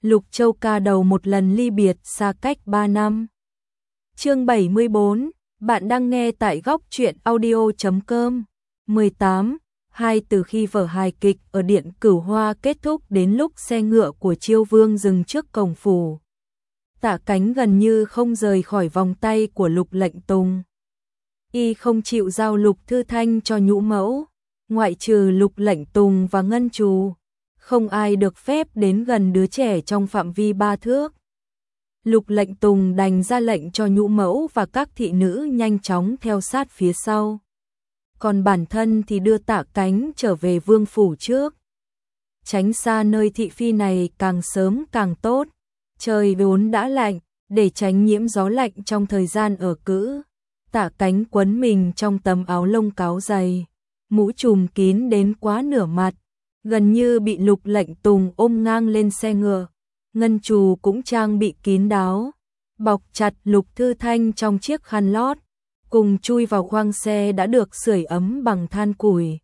Lục Châu ca đầu một lần ly biệt xa cách 3 năm. Chương 74, bạn đang nghe tại góc truyện audio.com. 18. Từ khi vở hài kịch ở Điện Cửu Hoa kết thúc đến lúc xe ngựa của Chiêu Vương dừng trước cổng phủ, Tạ Cánh gần như không rời khỏi vòng tay của Lục Lệnh Tùng. Y không chịu giao Lục Thư Thanh cho nhũ mẫu, ngoại trừ Lục Lệnh Tùng và Ngân Trù, không ai được phép đến gần đứa trẻ trong phạm vi 3 thước. Lục Lệnh Tùng đành ra lệnh cho nhũ mẫu và các thị nữ nhanh chóng theo sát phía sau. Còn bản thân thì đưa Tạ Cánh trở về vương phủ trước. Tránh xa nơi thị phi này càng sớm càng tốt. Trời vốn đã lạnh, để tránh nhiễm gió lạnh trong thời gian ở cữ, Tạ Cánh quấn mình trong tấm áo lông cáo dày, mũ trùm kín đến quá nửa mặt, gần như bị Lục Lệnh Tùng ôm ngang lên xe ngựa. Ngân Trù cũng trang bị kín đáo, bọc chặt Lục Thư Thanh trong chiếc khăn lót, cùng chui vào khoang xe đã được sưởi ấm bằng than củi.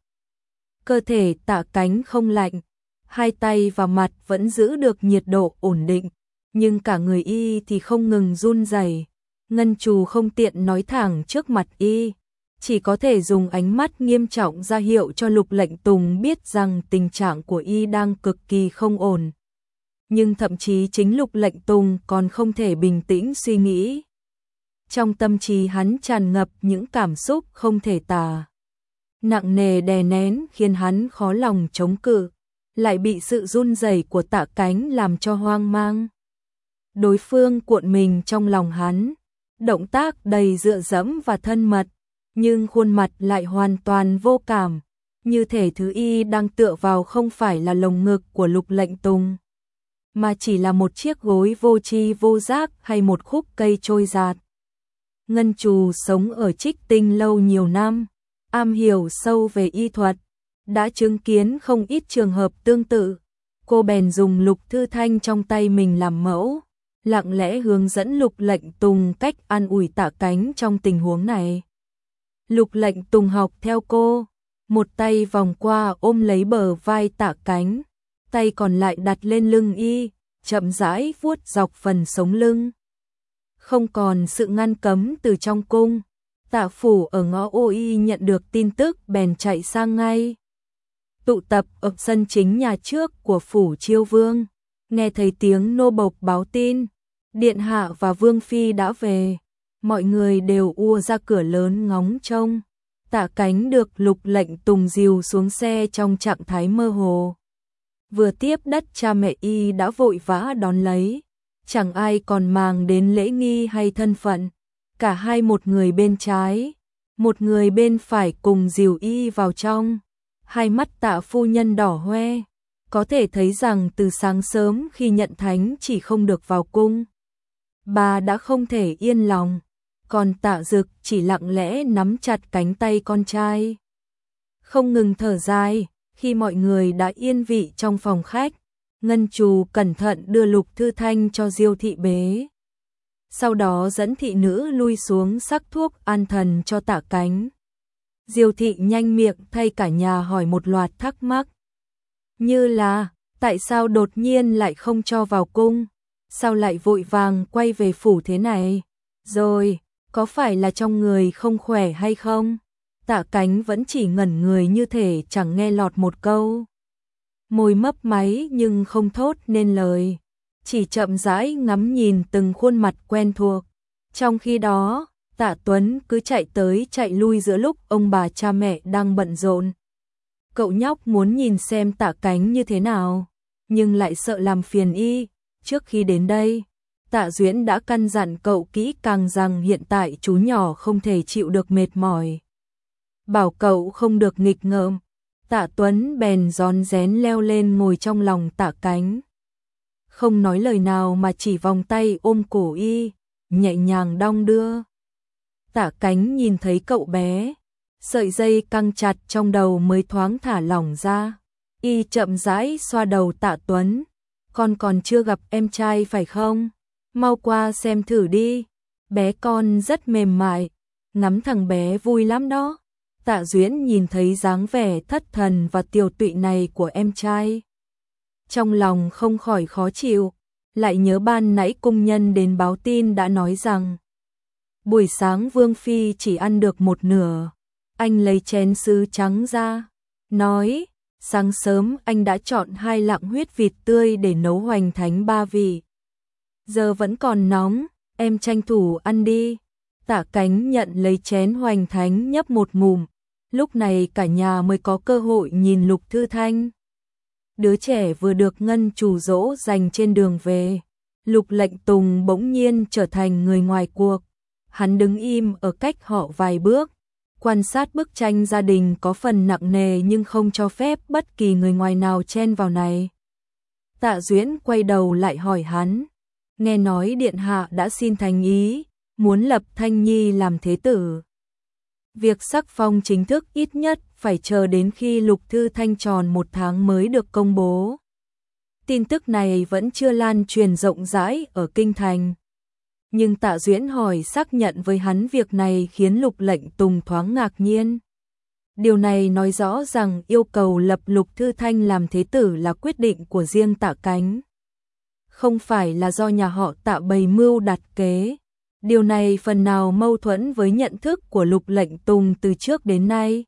Cơ thể Tạ Cánh không lạnh, hai tay và mặt vẫn giữ được nhiệt độ ổn định, nhưng cả người y thì không ngừng run rẩy. Ngân Trù không tiện nói thẳng trước mặt y, chỉ có thể dùng ánh mắt nghiêm trọng ra hiệu cho Lục Lệnh Tùng biết rằng tình trạng của y đang cực kỳ không ổn. Nhưng thậm chí chính Lục Lệnh Tùng còn không thể bình tĩnh suy nghĩ. Trong tâm trí hắn tràn ngập những cảm xúc không thể tả, nặng nề đè nén khiến hắn khó lòng chống cự, lại bị sự run rẩy của Tạ Cánh làm cho hoang mang. Đối phương cuộn mình trong lòng hắn, động tác đầy dựa dẫm và thân mật, nhưng khuôn mặt lại hoàn toàn vô cảm, như thể thứ y đang tựa vào không phải là lồng ngực của Lục Lệnh Tùng, mà chỉ là một chiếc gối vô tri vô giác hay một khúc cây trôi giạt. Ngân Trù sống ở Trích Tinh lâu nhiều năm, am hiểu sâu về y thuật, đã chứng kiến không ít trường hợp tương tự. Cô bèn dùng Lục Thư Thanh trong tay mình làm mẫu, lặng lẽ hướng dẫn Lục Lệnh Tùng cách an ủi Tạ Cánh trong tình huống này. Lục Lệnh Tùng học theo cô, một tay vòng qua ôm lấy bờ vai Tạ Cánh, tay còn lại đặt lên lưng y, chậm rãi vuốt dọc phần sống lưng. Không còn sự ngăn cấm từ trong cung, Tạ phủ ở ngõ ô y nhận được tin tức bèn chạy sang ngay. Tụ tập ở sân chính nhà trước của phủ Chiêu Vương, nghe thấy tiếng nô bộc báo tin, điện hạ và vương phi đã về, mọi người đều ùa ra cửa lớn ngóng trông. Tạ Cánh được Lục Lệnh Tùng dìu xuống xe trong trạng thái mơ hồ. Vừa tiếp đất cha mẹ y đã vội vã đón lấy, chẳng ai còn màng đến lễ nghi hay thân phận, cả hai, một người bên trái, một người bên phải cùng dìu y vào trong. Hai mắt Tạ phu nhân đỏ hoe, có thể thấy rằng từ sáng sớm khi nhận thánh chỉ không được vào cung, bà đã không thể yên lòng, còn Tạ Dực chỉ lặng lẽ nắm chặt cánh tay con trai, không ngừng thở dài. Khi mọi người đã yên vị trong phòng khách, Ngân Trù cẩn thận đưa Lục Thư Thanh cho Diêu thị bế, sau đó dẫn thị nữ lui xuống sắc thuốc an thần cho Tạ Cánh. Diêu thị nhanh miệng thay cả nhà hỏi một loạt thắc mắc, như là tại sao đột nhiên lại không cho vào cung, sao lại vội vàng quay về phủ thế này, rồi có phải là trong người không khỏe hay không. Tạ Cánh vẫn chỉ ngẩn người như thể chẳng nghe lọt một câu, môi mấp máy nhưng không thốt nên lời, chỉ chậm rãi ngắm nhìn từng khuôn mặt quen thuộc. Trong khi đó, Tạ Tuấn cứ chạy tới chạy lui giữa lúc ông bà cha mẹ đang bận rộn. Cậu nhóc muốn nhìn xem Tạ Cánh như thế nào, nhưng lại sợ làm phiền y. Trước khi đến đây, Tạ Duyễn đã căn dặn cậu kỹ càng rằng hiện tại chú nhỏ không thể chịu được mệt mỏi, bảo cậu không được nghịch ngợm. Tạ Tuấn bèn rón rén leo lên ngồi trong lòng Tạ Cánh, không nói lời nào mà chỉ vòng tay ôm cổ y, nhẹ nhàng đong đưa. Tạ Cánh nhìn thấy cậu bé, sợi dây căng chặt trong đầu mới thoáng thả lỏng ra. Y chậm rãi xoa đầu Tạ Tuấn, con còn chưa gặp em trai phải không? Mau qua xem thử đi, bé con rất mềm mại, ngắm thằng bé vui lắm đó. Tạ Duyễn nhìn thấy dáng vẻ thất thần và tiều tụy này của em trai, trong lòng không khỏi khó chịu, lại nhớ ban nãy cung nhân đến báo tin đã nói rằng buổi sáng Vương Phi chỉ ăn được một nửa. Anh lấy chén sứ trắng ra, nói, sáng sớm anh đã chọn 2 lạng huyết vịt tươi để nấu hoành thánh 3 vị. Giờ vẫn còn nóng, em tranh thủ ăn đi. Tạ Cánh nhận lấy chén hoành thánh nhấp một ngụm, lúc này cả nhà mới có cơ hội nhìn Lục Thư Thanh. Đứa trẻ vừa được Ngân chủ dỗ dành trên đường về, Lục Lệnh Tùng bỗng nhiên trở thành người ngoài cuộc. Hắn đứng im ở cách họ vài bước, quan sát bức tranh gia đình có phần nặng nề nhưng không cho phép bất kỳ người ngoài nào chen vào này. Tạ Duyễn quay đầu lại hỏi hắn, nghe nói điện hạ đã xin thành ý, muốn lập Thanh Nhi làm thế tử. Việc sắc phong chính thức ít nhất phải chờ đến khi Lục Thư Thanh tròn 1 tháng mới được công bố. Tin tức này vẫn chưa lan truyền rộng rãi ở kinh thành. Nhưng Tạ Duyễn hỏi xác nhận với hắn việc này khiến Lục Lệnh Tùng thoáng ngạc nhiên. Điều này nói rõ rằng yêu cầu lập Lục Thư Thanh làm thế tử là quyết định của riêng Tạ Cánh. Không phải là do nhà họ Tạ bày mưu đặt kế. Điều này phần nào mâu thuẫn với nhận thức của Lục Lệnh Tùng từ trước đến nay.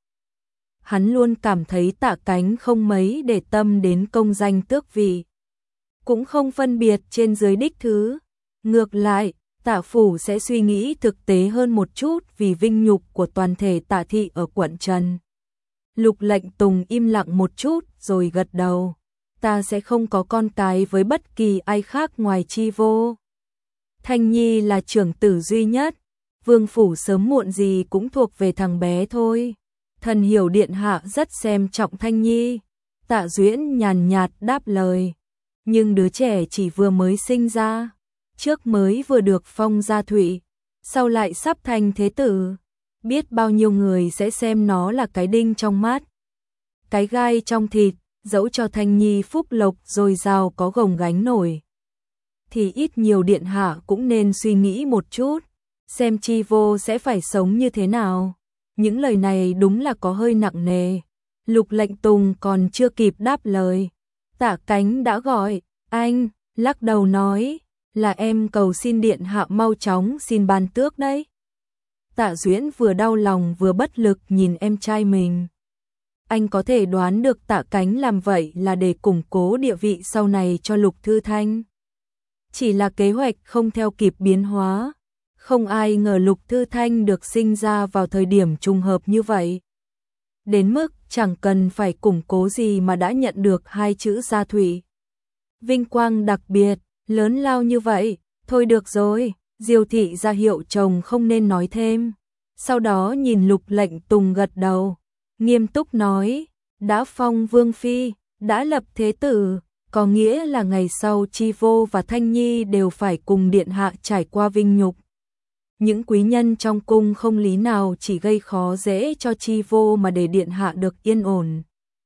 Hắn luôn cảm thấy Tạ Cánh không mấy để tâm đến công danh tước vị. Cũng không phân biệt trên dưới đích thứ. Ngược lại, Tạ phủ sẽ suy nghĩ thực tế hơn một chút vì vinh nhục của toàn thể Tạ thị ở quận Trần. Lục Lệnh Tùng im lặng một chút rồi gật đầu. Ta sẽ không có con cái với bất kỳ ai khác ngoài Chi Vô. Thanh Nhi là trưởng tử duy nhất, vương phủ sớm muộn gì cũng thuộc về thằng bé thôi. Thần hiểu điện hạ rất xem trọng Thanh Nhi. Tạ Duyễn nhàn nhạt đáp lời. Nhưng đứa trẻ chỉ vừa mới sinh ra, trước mới vừa được phong gia thụy, sau lại sắp thành thế tử. Biết bao nhiêu người sẽ xem nó là cái đinh trong mắt, cái gai trong thịt, dẫu cho Thanh Nhi phúc lộc dồi dào có gồng gánh nổi. Thì ít nhiều điện hạ cũng nên suy nghĩ một chút, xem Chi Vô sẽ phải sống như thế nào. Những lời này đúng là có hơi nặng nề. Lục Lệnh Tùng còn chưa kịp đáp lời, Tạ Cánh đã gọi, anh, lắc đầu nói, là em cầu xin điện hạ mau chóng xin ban tước đấy. Tạ Duyễn vừa đau lòng vừa bất lực nhìn em trai mình. Anh có thể đoán được Tạ Cánh làm vậy là để củng cố địa vị sau này cho Lục Thư Thanh. Chỉ là kế hoạch không theo kịp biến hóa. Không ai ngờ Lục Thư Thanh được sinh ra vào thời điểm trùng hợp như vậy. Đến mức chẳng cần phải củng cố gì mà đã nhận được 2 chữ gia thụy. Vinh quang đặc biệt, lớn lao như vậy, thôi được rồi, Diêu thị ra hiệu chồng không nên nói thêm. Sau đó nhìn Lục Lệnh Tùng gật đầu, nghiêm túc nói, đã phong vương phi, đã lập thế tử, có nghĩa là ngày sau Chi Vô và Thanh Nhi đều phải cùng điện hạ trải qua vinh nhục. Những quý nhân trong cung không lý nào chỉ gây khó dễ cho Chi Vô mà để điện hạ được yên ổn.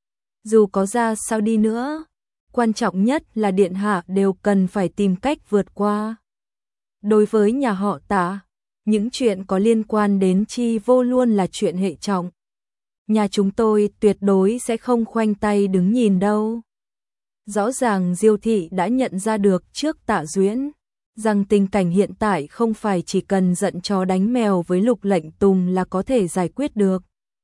Dù có ra sao đi nữa, quan trọng nhất là điện hạ đều cần phải tìm cách vượt qua. Đối với nhà họ Tạ, những chuyện có liên quan đến Chi Vô luôn là chuyện hệ trọng. Nhà chúng tôi tuyệt đối sẽ không khoanh tay đứng nhìn đâu. Rõ ràng Diêu thị đã nhận ra được trước Tạ Duyễn rằng tình cảnh hiện tại không phải chỉ cần giận chó đánh mèo với Lục Lệnh Tùng là có thể giải quyết được.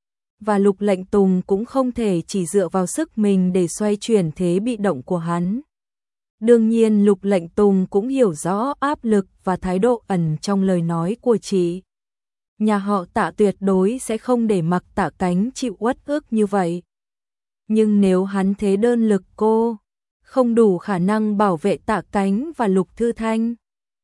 Và Lục Lệnh Tùng cũng không thể chỉ dựa vào sức mình để xoay chuyển thế bị động của hắn. Đương nhiên Lục Lệnh Tùng cũng hiểu rõ áp lực và thái độ ẩn trong lời nói của chị. Nhà họ Tạ tuyệt đối sẽ không để mặc Tạ Cánh chịu uất ức như vậy. Nhưng nếu hắn thế đơn lực cô, không đủ khả năng bảo vệ Tạ Cánh và Lục Thư Thanh,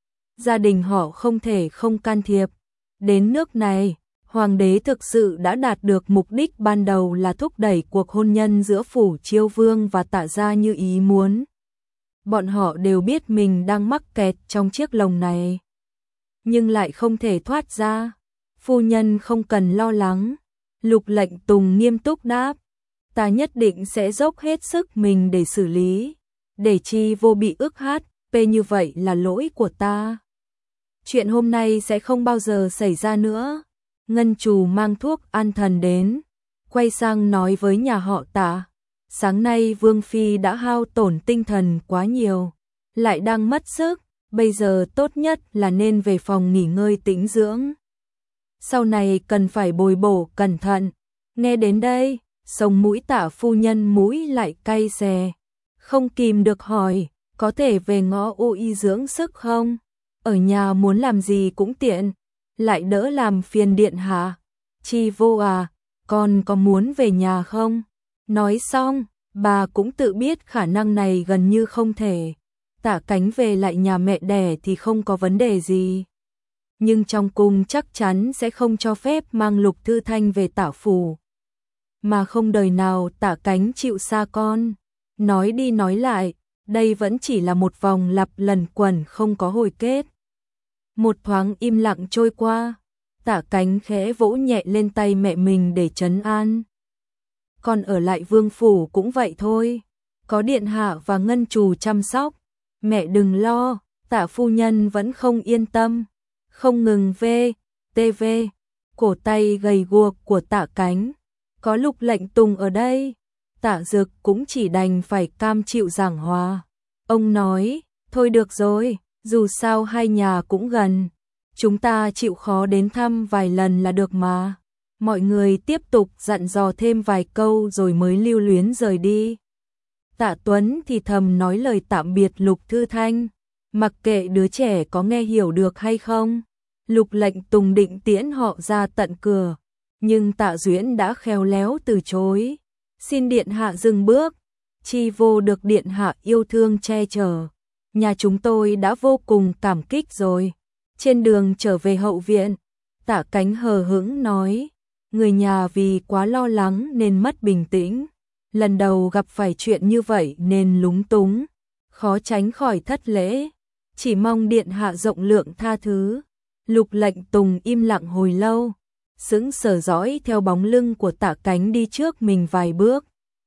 gia đình họ không thể không can thiệp. Đến nước này, hoàng đế thực sự đã đạt được mục đích ban đầu là thúc đẩy cuộc hôn nhân giữa Phủ Chiêu Vương và Tạ gia như ý muốn. Bọn họ đều biết mình đang mắc kẹt trong chiếc lồng này, nhưng lại không thể thoát ra. Phu nhân không cần lo lắng, Lục Lệnh Tùng nghiêm túc đáp, ta nhất định sẽ dốc hết sức mình để xử lý, để Chi Vô bị ức hát, như vậy là lỗi của ta. Chuyện hôm nay sẽ không bao giờ xảy ra nữa. Ngân Trù mang thuốc an thần đến, quay sang nói với nhà họ Tạ, sáng nay Vương Phi đã hao tổn tinh thần quá nhiều, lại đang mất sức, bây giờ tốt nhất là nên về phòng nghỉ ngơi tĩnh dưỡng. Sau này cần phải bồi bổ cẩn thận. Nghe đến đây, sống mũi Tạ phu nhân mũi lại cay xè, không kìm được hỏi, có thể về ngõ ô y dưỡng sức không? Ở nhà muốn làm gì cũng tiện, lại đỡ làm phiền điện hạ. Chi vô à, con có muốn về nhà không? Nói xong, bà cũng tự biết khả năng này gần như không thể. Tạ Cánh về lại nhà mẹ đẻ thì không có vấn đề gì. Nhưng trong cung chắc chắn sẽ không cho phép mang Lục Thư Thanh về Tạ phủ. Mà không đời nào Tạ Cánh chịu xa con. Nói đi nói lại, đây vẫn chỉ là một vòng lặp lần quẩn không có hồi kết. Một thoáng im lặng trôi qua, Tạ Cánh khẽ vỗ nhẹ lên tay mẹ mình để trấn an. Con ở lại vương phủ cũng vậy thôi, có điện hạ và ngân trù chăm sóc, mẹ đừng lo. Tạ phu nhân vẫn không yên tâm, không ngừng tv cổ tay gầy guộc của Tạ Cánh. Có Lục Lệnh Tùng ở đây, Tạ Dực cũng chỉ đành phải cam chịu giảng hòa. Ông nói, thôi được rồi, dù sao hai nhà cũng gần, chúng ta chịu khó đến thăm vài lần là được mà. Mọi người tiếp tục dặn dò thêm vài câu rồi mới lưu luyến rời đi. Tạ Tuấn thì thầm nói lời tạm biệt Lục Thư Thanh, mặc kệ đứa trẻ có nghe hiểu được hay không. Lục Lệnh Tùng định tiễn họ ra tận cửa, nhưng Tạ Duyễn đã khéo léo từ chối. Xin điện hạ dừng bước, Chi vô được điện hạ yêu thương che chở. Nhà chúng tôi đã vô cùng cảm kích rồi. Trên đường trở về hậu viện, Tạ Cánh hờ hững nói, người nhà vì quá lo lắng nên mất bình tĩnh. Lần đầu gặp phải chuyện như vậy nên lúng túng, khó tránh khỏi thất lễ. Chỉ mong điện hạ rộng lượng tha thứ. Lục Lệnh Tùng im lặng hồi lâu, sững sờ dõi theo bóng lưng của Tạ Cánh đi trước mình vài bước.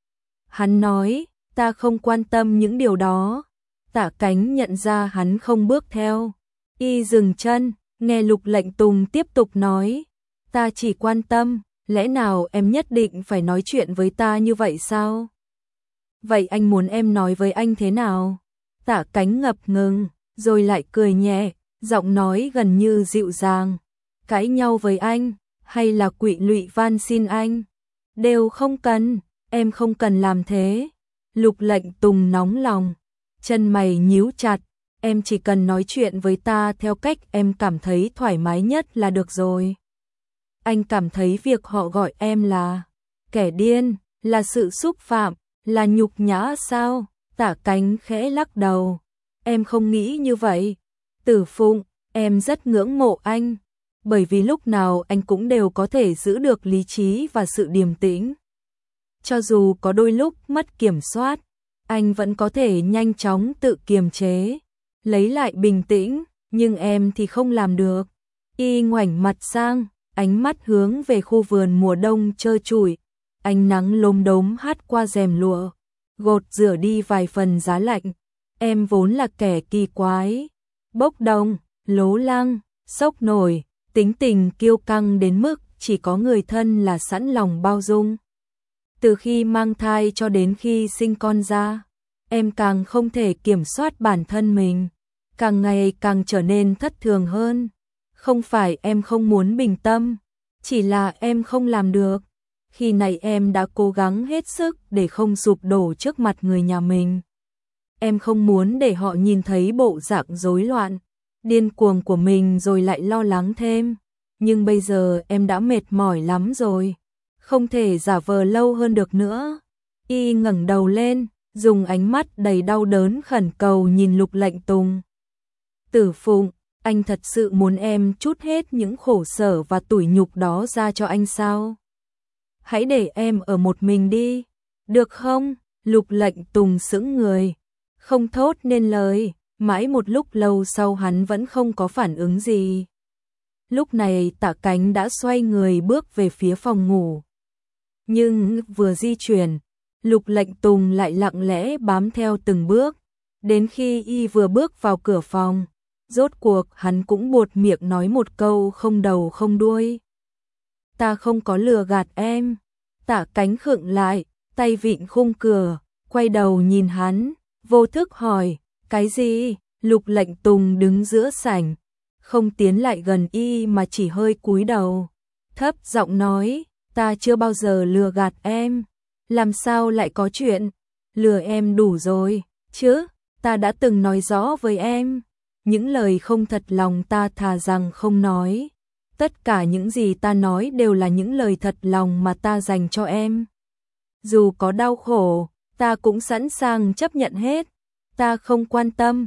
Hắn nói, ta không quan tâm những điều đó. Tạ Cánh nhận ra hắn không bước theo. Y dừng chân, nghe Lục Lệnh Tùng tiếp tục nói, ta chỉ quan tâm, lẽ nào em nhất định phải nói chuyện với ta như vậy sao? Vậy anh muốn em nói với anh thế nào? Tạ Cánh ngập ngừng, rồi lại cười nhẹ, giọng nói gần như dịu dàng. Cãi nhau với anh, hay là quỵ lụy van xin anh? Đều không cần, em không cần làm thế. Lục Lệnh Tùng nóng lòng, chân mày nhíu chặt, em chỉ cần nói chuyện với ta theo cách em cảm thấy thoải mái nhất là được rồi. Anh cảm thấy việc họ gọi em là kẻ điên, là sự xúc phạm, là nhục nhã sao? Tạ Cánh khẽ lắc đầu, em không nghĩ như vậy. Tử Phụng, em rất ngưỡng mộ anh, bởi vì lúc nào anh cũng đều có thể giữ được lý trí và sự điềm tĩnh. Cho dù có đôi lúc mất kiểm soát, anh vẫn có thể nhanh chóng tự kiềm chế, lấy lại bình tĩnh, nhưng em thì không làm được. Y ngoảnh mặt sang, ánh mắt hướng về khu vườn mùa đông trơ trụi, ánh nắng lốm đốm hắt qua rèm lụa, gột rửa đi vài phần giá lạnh. Em vốn là kẻ kỳ quái, bốc đồng, lố lăng, sốc nổi, tính tình kiêu căng đến mức chỉ có người thân là sẵn lòng bao dung. Từ khi mang thai cho đến khi sinh con ra, em càng không thể kiểm soát bản thân mình, càng ngày càng trở nên thất thường hơn. Không phải em không muốn bình tâm, chỉ là em không làm được. Khi này em đã cố gắng hết sức để không sụp đổ trước mặt người nhà mình. Em không muốn để họ nhìn thấy bộ dạng rối loạn, điên cuồng của mình rồi lại lo lắng thêm. Nhưng bây giờ em đã mệt mỏi lắm rồi, không thể giả vờ lâu hơn được nữa. Y ngẩng đầu lên, dùng ánh mắt đầy đau đớn khẩn cầu nhìn Lục Lệnh Tùng. Tử Phụng, anh thật sự muốn em trút hết những khổ sở và tủi nhục đó ra cho anh sao? Hãy để em ở một mình đi, được không? Lục Lệnh Tùng sững người, không thốt nên lời, mãi một lúc lâu sau hắn vẫn không có phản ứng gì. Lúc này Tạ Cánh đã xoay người bước về phía phòng ngủ. Nhưng vừa di chuyển, Lục Lệnh Tùng lại lặng lẽ bám theo từng bước, đến khi y vừa bước vào cửa phòng, rốt cuộc hắn cũng buột miệng nói một câu không đầu không đuôi. Ta không có lừa gạt em. Tạ Cánh khựng lại, tay vịn khung cửa, quay đầu nhìn hắn, vô thức hỏi, Cái gì? Lục Lệnh Tùng đứng giữa sảnh, không tiến lại gần y mà chỉ hơi cúi đầu, thấp giọng nói, ta chưa bao giờ lừa gạt em, làm sao lại có chuyện lừa em đủ rồi, chứ, ta đã từng nói rõ với em, những lời không thật lòng ta thà rằng không nói. Tất cả những gì ta nói đều là những lời thật lòng mà ta dành cho em. Dù có đau khổ, ta cũng sẵn sàng chấp nhận hết. Ta không quan tâm,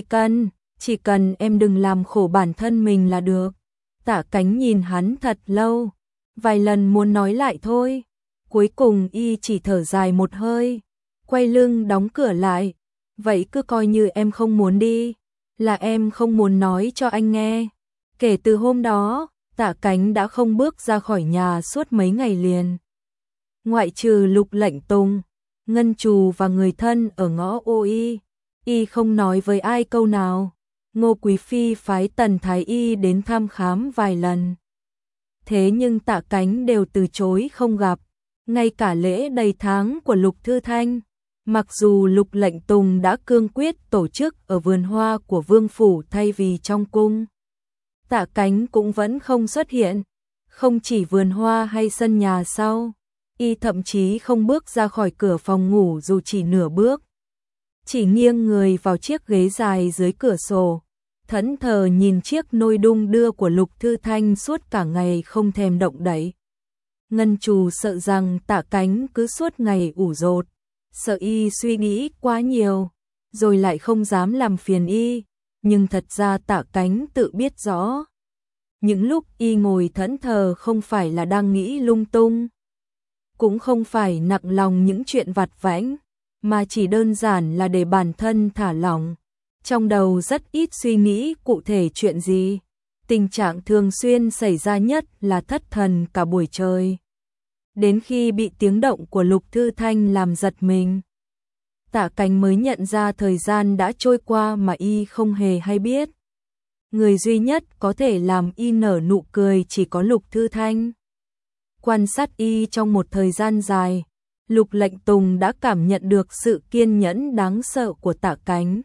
chỉ cần em đừng làm khổ bản thân mình là được. Tả Cánh nhìn hắn thật lâu, vài lần muốn nói lại thôi. Cuối cùng y chỉ thở dài một hơi, quay lưng đóng cửa lại. Vậy cứ coi như em không muốn đi, là em không muốn nói cho anh nghe. Kể từ hôm đó, Tả Cánh đã không bước ra khỏi nhà suốt mấy ngày liền. Ngoại trừ Lục Lệnh Tùng, Ngân Trù và người thân ở ngõ Ô y không nói với ai câu nào. Ngô Quý Phi phái Tần Thái Y đến thăm khám vài lần. Thế nhưng Tả Cánh đều từ chối không gặp, ngay cả lễ đầy tháng của Lục Thư Thanh. Mặc dù Lục Lệnh Tùng đã cương quyết tổ chức ở vườn hoa của Vương Phủ thay vì trong cung, Tả Cánh cũng vẫn không xuất hiện, không chỉ vườn hoa hay sân nhà sau, y thậm chí không bước ra khỏi cửa phòng ngủ dù chỉ nửa bước. Chỉ nghiêng người vào chiếc ghế dài dưới cửa sổ, thẫn thờ nhìn chiếc nôi đung đưa của Lục Thư Thanh suốt cả ngày không thèm động đậy. Ngân Trù sợ rằng Tả Cánh cứ suốt ngày ủ rột, sợ y suy nghĩ quá nhiều, rồi lại không dám làm phiền y, nhưng thật ra Tả Cánh tự biết rõ. Những lúc y ngồi thẫn thờ không phải là đang nghĩ lung tung, cũng không phải nặng lòng những chuyện vặt vãnh, mà chỉ đơn giản là để bản thân thả lỏng. Trong đầu rất ít suy nghĩ cụ thể chuyện gì. Tình trạng thường xuyên xảy ra nhất là thất thần cả buổi trời. Đến khi bị tiếng động của Lục Thư Thanh làm giật mình, Tả Cánh mới nhận ra thời gian đã trôi qua mà y không hề hay biết. Người duy nhất có thể làm y nở nụ cười chỉ có Lục Thư Thanh. Quan sát y trong một thời gian dài, Lục Lệnh Tùng đã cảm nhận được sự kiên nhẫn đáng sợ của Tả Cánh.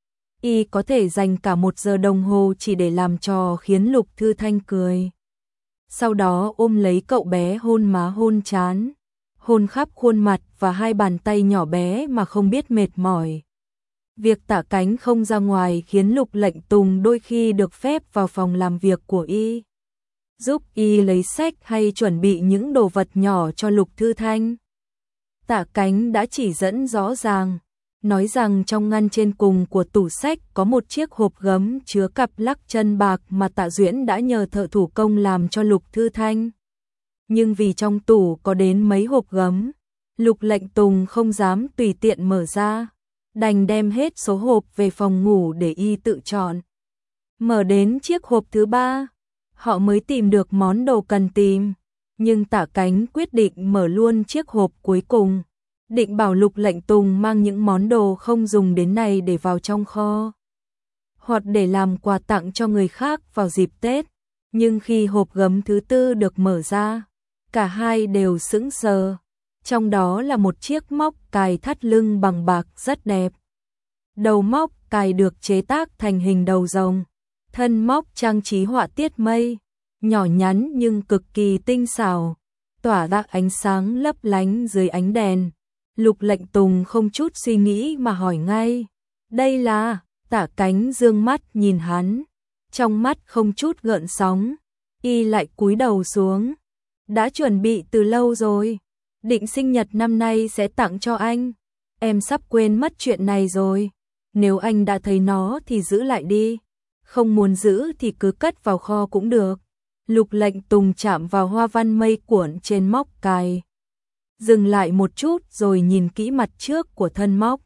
Y có thể dành cả 1 giờ đồng hồ chỉ để làm trò khiến Lục Thư Thanh cười. Sau đó ôm lấy cậu bé hôn má hôn trán, hôn khắp khuôn mặt và 2 bàn tay nhỏ bé mà không biết mệt mỏi. Việc Tả Cánh không ra ngoài khiến Lục Lệnh Tùng đôi khi được phép vào phòng làm việc của y, giúp y lấy sách hay chuẩn bị những đồ vật nhỏ cho Lục Thư Thanh. Tả Cánh đã chỉ dẫn rõ ràng, nói rằng trong ngăn trên cùng của tủ sách có một chiếc hộp gấm chứa cặp lắc chân bạc mà Tạ Duyễn đã nhờ thợ thủ công làm cho Lục Thư Thanh. Nhưng vì trong tủ có đến mấy hộp gấm, Lục Lệnh Tùng không dám tùy tiện mở ra, đành đem hết số hộp về phòng ngủ để y tự chọn. Mở đến chiếc hộp thứ 3, họ mới tìm được món đồ cần tìm, nhưng Tả Cánh quyết định mở luôn chiếc hộp cuối cùng, định bảo Lục Lệnh Tùng mang những món đồ không dùng đến này để vào trong kho, hoặc để làm quà tặng cho người khác vào dịp Tết. Nhưng khi hộp gấm thứ 4 được mở ra, cả hai đều sững sờ. Trong đó là một chiếc móc cài thắt lưng bằng bạc rất đẹp. Đầu móc cài được chế tác thành hình đầu rồng, thân móc trang trí họa tiết mây, nhỏ nhắn nhưng cực kỳ tinh xảo, tỏa ra ánh sáng lấp lánh dưới ánh đèn. Lục Lệnh Tùng không chút suy nghĩ mà hỏi ngay, đây là? Tả Cánh dương mắt nhìn hắn, trong mắt không chút gợn sóng, y lại cúi đầu xuống. Đã chuẩn bị từ lâu rồi, định sinh nhật năm nay sẽ tặng cho anh, em sắp quên mất chuyện này rồi, nếu anh đã thấy nó thì giữ lại đi, không muốn giữ thì cứ cất vào kho cũng được. Lục Lệnh Tùng chạm vào hoa văn mây cuộn trên móc cài, dừng lại một chút rồi nhìn kỹ mặt trước của thân móc.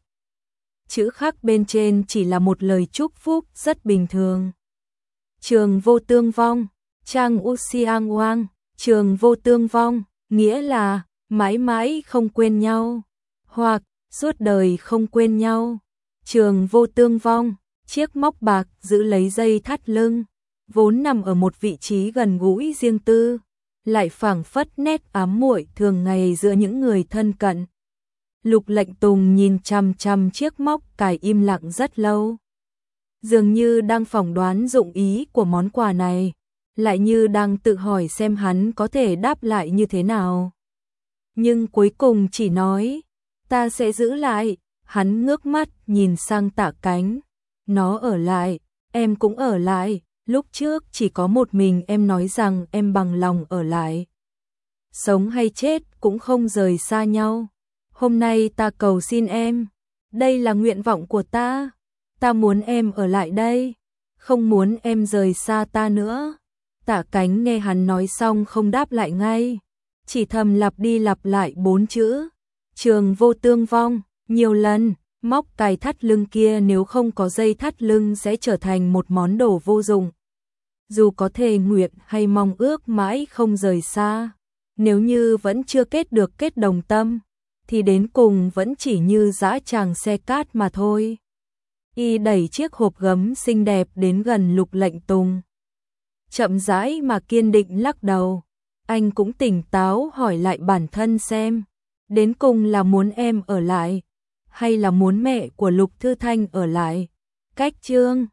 Chữ khắc bên trên chỉ là một lời chúc phúc rất bình thường. Trường vô tương vong, Trang U Siang Wang, trường vô tương vong, nghĩa là mãi mãi không quên nhau, hoặc suốt đời không quên nhau. Trường vô tương vong, chiếc móc bạc giữ lấy dây thắt lưng, vốn nằm ở một vị trí gần gũi riêng tư, lại phảng phất nét ám muội thường ngày giữa những người thân cận. Lục Lệnh Tùng nhìn chằm chằm chiếc móc cài im lặng rất lâu. Dường như đang phỏng đoán dụng ý của món quà này, lại như đang tự hỏi xem hắn có thể đáp lại như thế nào. Nhưng cuối cùng chỉ nói, ta sẽ giữ lại. Hắn ngước mắt nhìn sang Tạ Cánh. Nó ở lại, em cũng ở lại. Lúc trước chỉ có một mình em nói rằng em bằng lòng ở lại. Sống hay chết cũng không rời xa nhau. Hôm nay ta cầu xin em. Đây là nguyện vọng của ta. Ta muốn em ở lại đây. Không muốn em rời xa ta nữa. Tạ Cánh nghe hắn nói xong không đáp lại ngay. Chỉ thầm lặp đi lặp lại 4 chữ. Trường vô tương vong. Nhiều lần, móc cài thắt lưng kia nếu không có dây thắt lưng sẽ trở thành một món đồ vô dụng. Dù có thề nguyện hay mong ước mãi không rời xa, nếu như vẫn chưa kết được kết đồng tâm, thì đến cùng vẫn chỉ như dã tràng xe cát mà thôi. Y đẩy chiếc hộp gấm xinh đẹp đến gần Lục Lệnh Tùng. Chậm rãi mà kiên định lắc đầu. Anh cũng tỉnh táo hỏi lại bản thân xem, đến cùng là muốn em ở lại, hay là muốn mẹ của Lục Thư Thanh ở lại? Cách chương